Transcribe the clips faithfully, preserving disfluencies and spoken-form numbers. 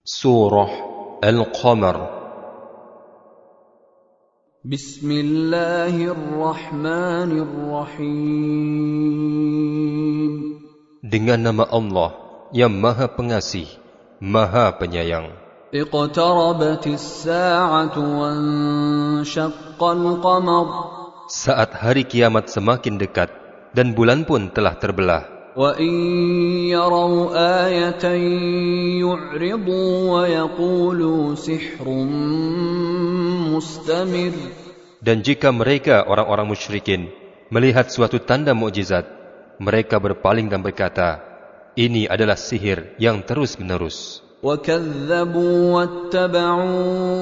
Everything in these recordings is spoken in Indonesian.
Surah Al-Qamar. Bismillahirrahmanirrahim. Dengan nama Allah yang Maha Pengasih, Maha Penyayang. Iqtarabatis sa'atu wanshaqqal qamar. Saat hari kiamat semakin dekat dan bulan pun telah terbelah. Wa in yaraw ayatan yu'ridu wa yaqulu sihrun mustamir. Dan jika mereka orang-orang musyrikin melihat suatu tanda mukjizat, mereka berpaling dan berkata, ini adalah sihir yang terus-menerus. Wa kadzdzabu wattaba'u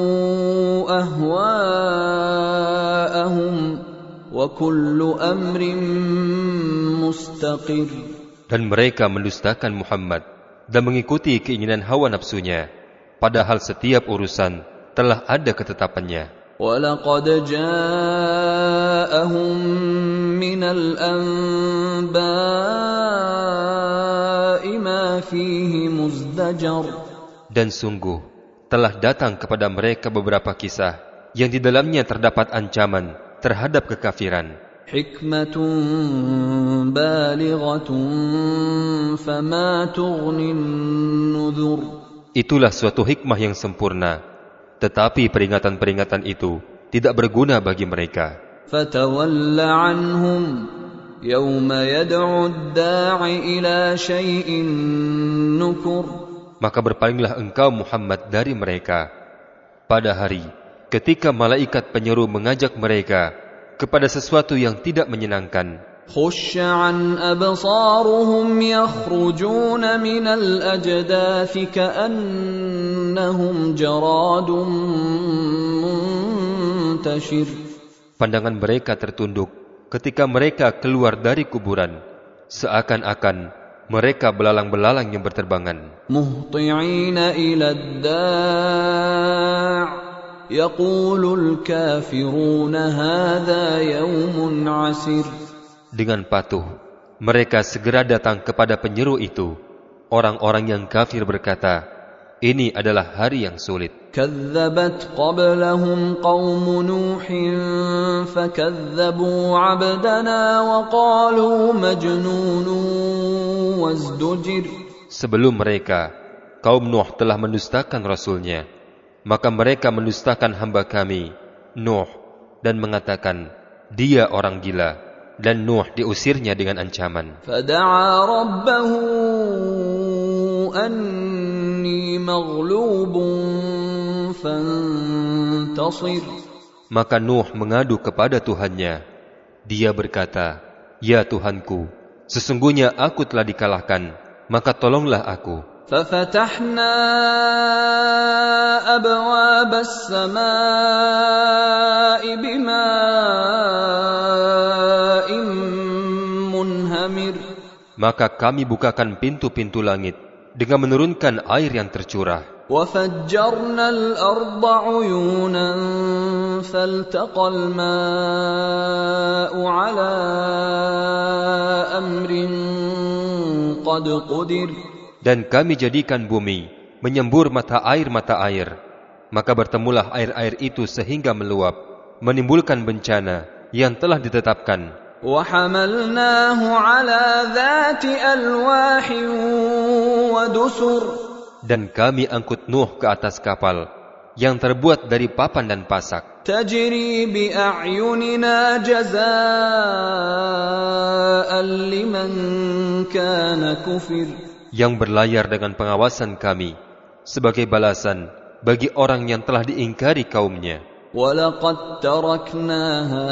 ahwa'ahum wa kullu amrin mustaqir. Dan mereka mendustakan Muhammad dan mengikuti keinginan hawa nafsunya, padahal setiap urusan telah ada ketetapannya. وَلَقَدْ جَاءَهُم مِّنَ الْأَنبَاءِ مَا فِيهِ مُزْدَجَرٌ. Dan sungguh telah datang kepada mereka beberapa kisah yang di dalamnya terdapat ancaman terhadap kekafiran. حِكْمَةٌ بَالِغَةٌ فَمَا تُغْنِ النُّذُرُ. Itulah suatu hikmah yang sempurna, tetapi peringatan-peringatan itu tidak berguna bagi mereka. فَتَوَلَّ عَنْهُمْ يَوْمَ يَدْعُ الدَّاعِ إِلَى شَيْءٍ نُكُرٍ. Maka berpalinglah engkau Muhammad dari mereka pada hari ketika malaikat penyeru mengajak mereka kepada sesuatu yang tidak menyenangkan. خُشَّ عَنْ أَبْصَارُهُمْ يَخْرُجُونَ مِنَ الْأَجْدَاثِ كَأَنَّهُمْ جَرَادٌ مُنْتَشِرٌ. Pandangan mereka tertunduk ketika mereka keluar dari kuburan, seakan-akan mereka belalang-belalang yang berterbangan. مُهْطِعِينَ إِلَى الدَّاعِ يَقُولُ الْكَافِرُونَ هَذَا يَوْمٌ عَسِرٌ. Dengan patuh, mereka segera datang kepada penyeru itu. Orang-orang yang kafir berkata, ini adalah hari yang sulit. كَذَّبَتْ قَبْلَهُمْ قَوْمُ نُوحٍ فَكَذَّبُوا عَبْدَنَا وَقَالُوا مَجْنُونٌ وَازْدُجِرَ. Sebelum mereka, kaum Nuh telah mendustakan Rasulnya. Maka mereka mendustakan hamba kami, Nuh, dan mengatakan, dia orang gila. Dan Nuh diusirnya dengan ancaman. فَدَعَا رَبَّهُ أَنِّي مَغْلُوبٌ فَانْتَصِرْ. Maka Nuh mengadu kepada Tuhannya. Dia berkata, ya Tuhanku, sesungguhnya aku telah dikalahkan, maka tolonglah aku. فَفَتَحْنَا أَبْوَابَ السَّمَاءِ بِمَاءٍ مُنْهَمِرٍ. Maka kami bukakan pintu-pintu langit dengan menurunkan air yang tercurah. وَفَجَّرْنَا الْأَرْضَ عُيُونًا فَالْتَقَى الْمَاءُ عَلَى أَمْرٍ قَدْ قُدِرَ. Dan kami jadikan bumi menyembur mata air-mata air. Maka bertemulah air-air itu sehingga meluap, menimbulkan bencana yang telah ditetapkan. وَحَمَلْنَاهُ عَلَى ذَاتِ أَلْوَاحٍ وَدُسُرٍ. Dan kami angkut Nuh ke atas kapal yang terbuat dari papan dan pasak. تَجْرِي بِأَعْيُنِنَا جَزَاءً لِمَنْ كَانَ كُفِرَ. Yang berlayar dengan pengawasan kami sebagai balasan bagi orang yang telah diingkari kaumnya. وَلَقَدْ تَرَكْنَاهَا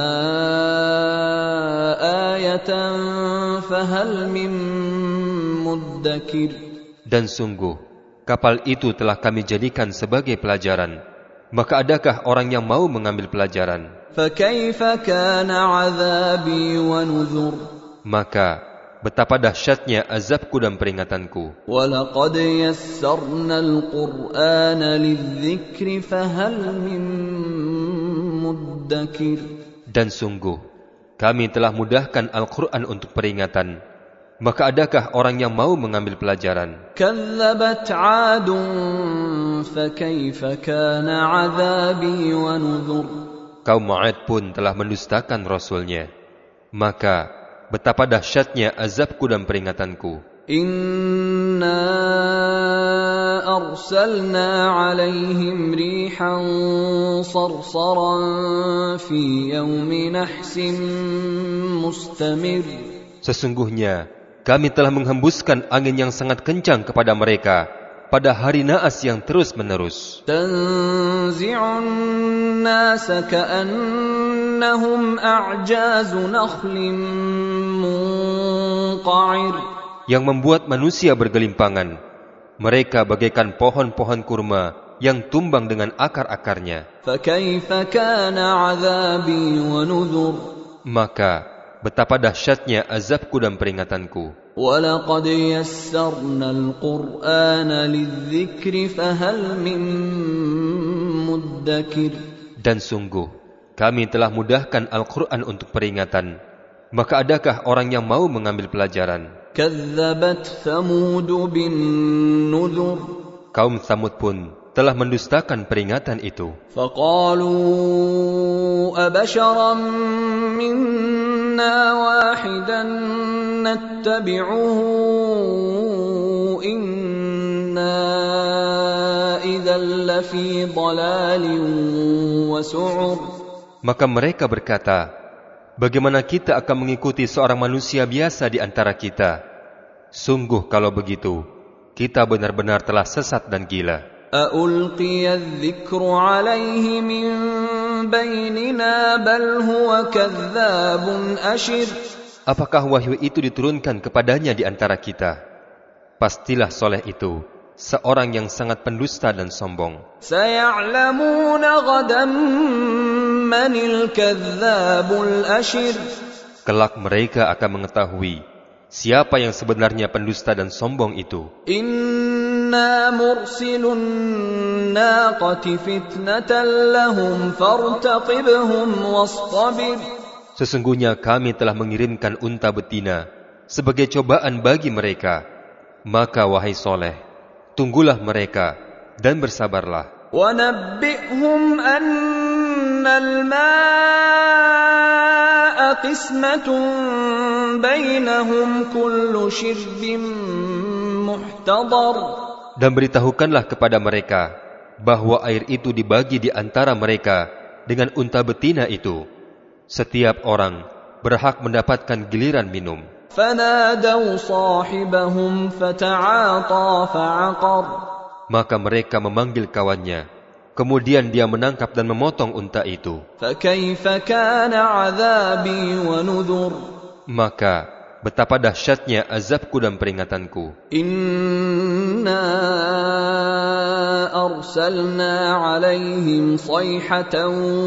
آيَةً فَهَلْ مِن مُّدَّكِرٍ. Dan sungguh kapal itu telah kami jadikan sebagai pelajaran, maka adakah orang yang mau mengambil pelajaran? فَكَيْفَ كَانَ عَذَابِي وَنُذُرِ. Maka betapa dahsyatnya azabku dan peringatanku. وَلَقَدْ يَسَّرْنَا الْقُرْآنَ لِلذِّكْرِ فَهَلْ مِن مُّدَّكِرٍ. Dan sungguh kami telah mudahkan Al-Quran untuk peringatan, maka adakah orang yang mau mengambil pelajaran? كذبت عاد فكيف كان عذابي ونذر. Kaum Ma'ad pun telah mendustakan Rasulnya, maka betapa dahsyatnya azabku dan peringatanku. Inna arsalna alaihim rihan sarsaran fi yawmi nahsin mustamir. Sesungguhnya kami telah menghembuskan angin yang sangat kencang kepada mereka pada hari naas yang terus-menerus. Tanzi'un nasa ka'annahum a'jazu nakhlin munqa'ir. Yang membuat manusia bergelimpangan. Mereka bagaikan pohon-pohon kurma yang tumbang dengan akar-akarnya. Fakaifa kana 'adzabi wa nudhur. Maka betapa dahsyatnya azabku dan peringatanku. وَلَقَدْ يَسَّرْنَا الْقُرْآنَ لِلذِّكْرِ فَهَلْ مِن مُّدَّكِرٍ. Dan sungguh, kami telah mudahkan Al-Quran untuk peringatan. Maka adakah orang yang mau mengambil pelajaran? كَذَّبَتْ ثَمُودُ بِالنُّذُرِ. Kaum Tsamud pun telah mendustakan peringatan itu. فَقَالُوا أَبَشَرًا مِّنَّا وَاحِدًا نَتَّبِعُهُ إِنَّا إِذًا لَّفِي ضَلَالٍ وَسُعُرٍ. Maka mereka berkata, bagaimana kita akan mengikuti seorang manusia biasa di antara kita? Sungguh kalau begitu, kita benar-benar telah sesat dan gila. أَأُلْقِيَ الذِّكْرُ عَلَيْهِ مِنْ بَيْنِنَا بَلْ هُوَ كَذَّابٌ أَشِرٌ. Apakah wahyu itu diturunkan kepadanya di antara kita? Pastilah Soleh itu seorang yang sangat pendusta dan sombong. سَيَعْلَمُونَ غَدًا مَنِ الْكَذَّابُ الْأَشِرُ. Kelak mereka akan mengetahui siapa yang sebenarnya pendusta dan sombong itu. Inna mursilun naqati fitnatan lahum fartaqibhum wastabir. Sesungguhnya kami telah mengirimkan unta betina sebagai cobaan bagi mereka. Maka wahai Soleh, tunggulah mereka dan bersabarlah. Wa nabbi'hum annal ma'a qismatun bainahum kullu shirbin muhtadar. Dan beritahukanlah kepada mereka bahwa air itu dibagi di antara mereka dengan unta betina itu. Setiap orang berhak mendapatkan giliran minum. فَنَادَوْا صَاحِبَهُمْ فَتَعَاطَى فَعَقَرَ. Maka mereka memanggil kawannya, kemudian dia menangkap dan memotong unta itu. فَكَيْفَ كَانَ عَذَابِي وَنُذُرِ. Maka betapa dahsyatnya azabku dan peringatanku. Inna arsalna alaihim sayhatan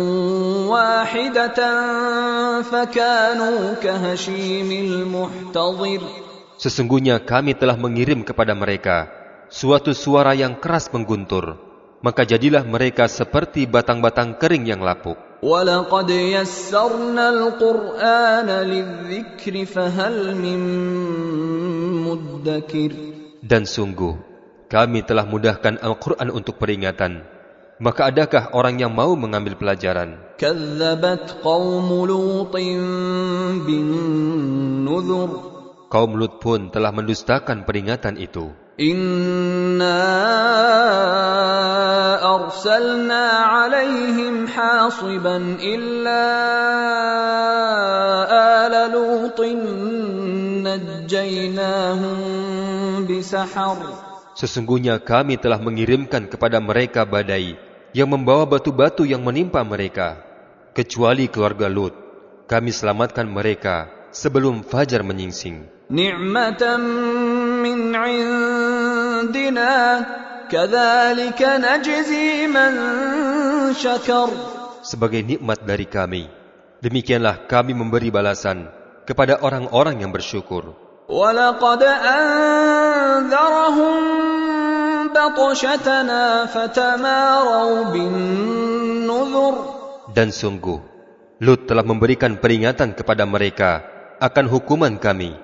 wahidatan fakanu kahashimil muhtadhir. Sesungguhnya kami telah mengirim kepada mereka suatu suara yang keras mengguntur, maka jadilah mereka seperti batang-batang kering yang lapuk. وَلَقَدْ يَسَّرْنَا الْقُرْآنَ لِلذِّكْرِ فَهَلْ مِن مُّدَّكِرٍ. Dan sungguh, kami telah mudahkan Al-Quran untuk peringatan. Maka adakah orang yang mau mengambil pelajaran? كَذَّبَتْ قَوْمُ لُوطٍ بِالنُّذُرِ. Kaum Lut pun telah mendustakan peringatan itu. Inna arsalna alaihim hasiban illa ala lutin najjaynahum bisahar. Sesungguhnya kami telah mengirimkan kepada mereka badai yang membawa batu-batu yang menimpa mereka. Kecuali keluarga Lut, kami selamatkan mereka sebelum fajar menyingsing. Ni'matan min 'indina kadzalika najzi man syakar. Sebagai nikmat dari kami, demikianlah kami memberi balasan kepada orang-orang yang bersyukur. Walaqad anzarahum batshatana fatamaru bin nuzur. Dan sungguh Lut telah memberikan peringatan kepada mereka akan hukuman kami,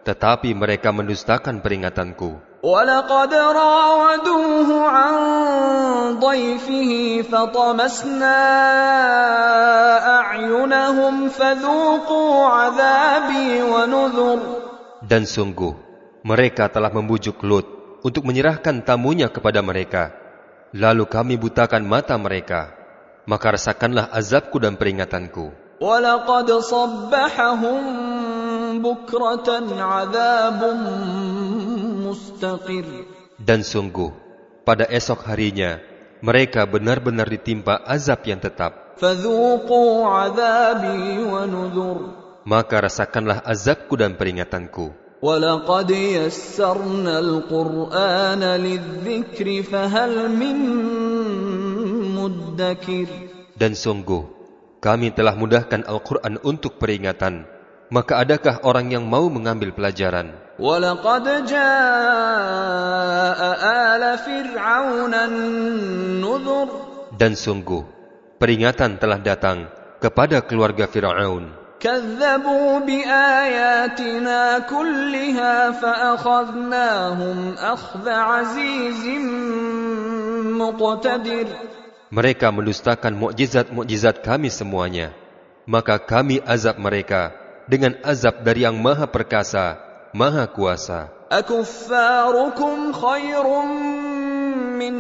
tetapi mereka mendustakan peringatanku. وَلَقَدْ رَاوَدُوهُ عَنْ ضَيْفِهِ فَطَمَسْنَا أَعْيُنَهُمْ فَذُوقُوا عَذَابِي وَنُذُرِ. Dan sungguh, mereka telah membujuk Lut untuk menyerahkan tamunya kepada mereka. Lalu kami butakan mata mereka. Maka rasakanlah azabku dan peringatanku. وَلَقَدْ صَبَّحَهُمْ بُكْرَةً عَذَابٌ مُسْتَقِرٌ. Dan sungguh, pada esok harinya, mereka benar-benar ditimpa azab yang tetap. فَذُوقُوا عَذَابِي وَنُذُرِ. Maka rasakanlah azabku dan peringatanku. وَلَقَدْ يَسَّرْنَا الْقُرْآنَ لِلذِّكْرِ فَهَلْ مِن مُّدَّكِرٍ. Dan sungguh, kami telah mudahkan Al-Quran untuk peringatan. Maka adakah orang yang mau mengambil pelajaran? وَلَقَدْ جَاءَ آلَ فِرْعَوْنَ النُّذُرُ. Dan sungguh, peringatan telah datang kepada keluarga Fir'aun. كَذَّبُوا بِآيَاتِنَا كُلِّهَا فَأَخَذْنَاهُمْ أَخْذَ عَزِيزٍ مُقْتَدِرٍ. Mereka mendustakan mukjizat-mukjizat kami semuanya. Maka kami azab mereka dengan azab dari yang maha perkasa, maha kuasa. أَكُفَّارُكُمْ خَيْرٌ مِّنْ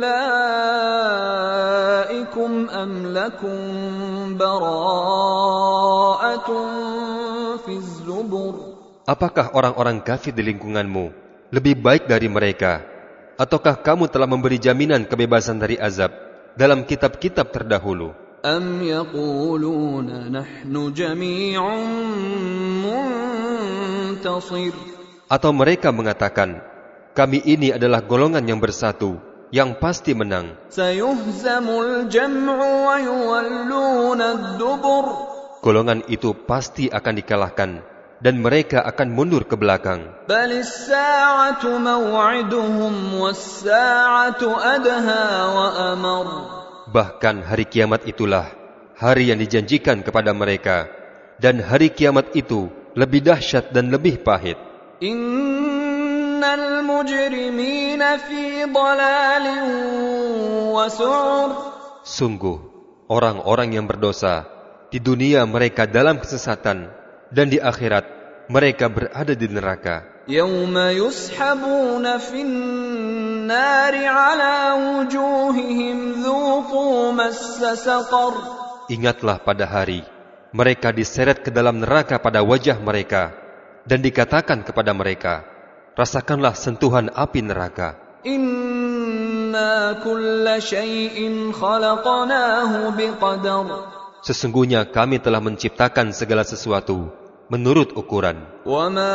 أُولَئِكُمْ أَمْ لَكُمْ بَرَاءَةٌ فِي الزُّبُرِ. Apakah orang-orang kafir di lingkunganmu lebih baik dari mereka? Ataukah kamu telah memberi jaminan kebebasan dari azab dalam kitab-kitab terdahulu? أَمْ يَقُولُونَ نَحْنُ جَمِيعٌ مُنْتَصِرٌ. Atau mereka mengatakan, kami ini adalah golongan yang bersatu, yang pasti menang. سَيُهْزَمُ الْجَمْعُ وَيُوَلُّونَ الدُّبُرَ. Golongan itu pasti akan dikalahkan, dan mereka akan mundur ke belakang. بَلِ السَّاعَةُ مَوْعِدُهُمْ وَالسَّاعَةُ أَدْهَى وَأَمَرُ. Bahkan hari kiamat itulah hari yang dijanjikan kepada mereka, dan hari kiamat itu lebih dahsyat dan lebih pahit. Innal mujrimina fi dhalalin wa su'ur. Sungguh, orang-orang yang berdosa, di dunia mereka dalam kesesatan, dan di akhirat mereka berada di neraka. Yawma yushabuna fin nari ala wujuhihim dhuqu massa saqar. Ingatlah pada hari mereka diseret ke dalam neraka pada wajah mereka, dan dikatakan kepada mereka, rasakanlah sentuhan api neraka. Inna kulla syai'in khalaqnahu biqadar. Sesungguhnya kami telah menciptakan segala sesuatu menurut ukuran. Wa ma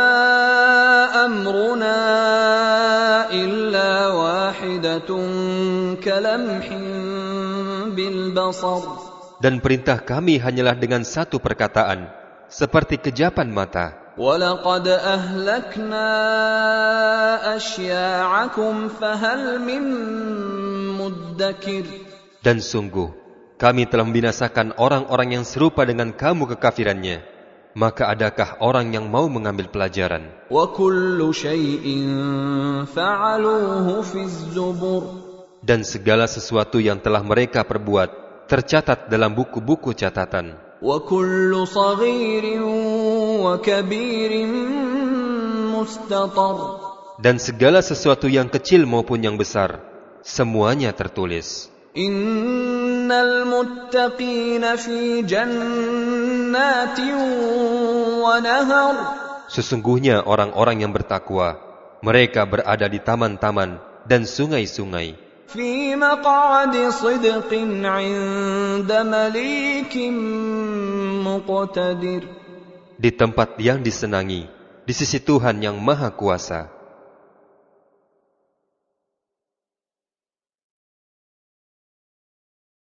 amruna illa wahidatun kalamhin bil basar. Dan perintah kami hanyalah dengan satu perkataan, seperti kejapan mata. وَلَقَدْ أَهْلَكْنَا أَشْيَاعَكُمْ فَهَلْ مِن مُدَّكِرٍ. Dan sungguh, kami telah membinasakan orang-orang yang serupa dengan kamu kekafirannya. Maka adakah orang yang mau mengambil pelajaran? وَكُلُّ شَيْءٍ فَعَلُوهُ فِي الزُّبُرِ. Dan segala sesuatu yang telah mereka perbuat tercatat dalam buku-buku catatan. وَكُلُّ صَغِيرٍ وَكَبِيرٍ مُسْتَطَرٍ. Dan segala sesuatu yang kecil maupun yang besar, semuanya tertulis. Innal muttaqina fi jannatin wa nahar. Sesungguhnya orang-orang yang bertakwa, mereka berada di taman-taman dan sungai-sungai. Fi maq'adi sidqin 'inda malikin muqtadir. Di tempat yang disenangi, di sisi Tuhan yang Maha Kuasa.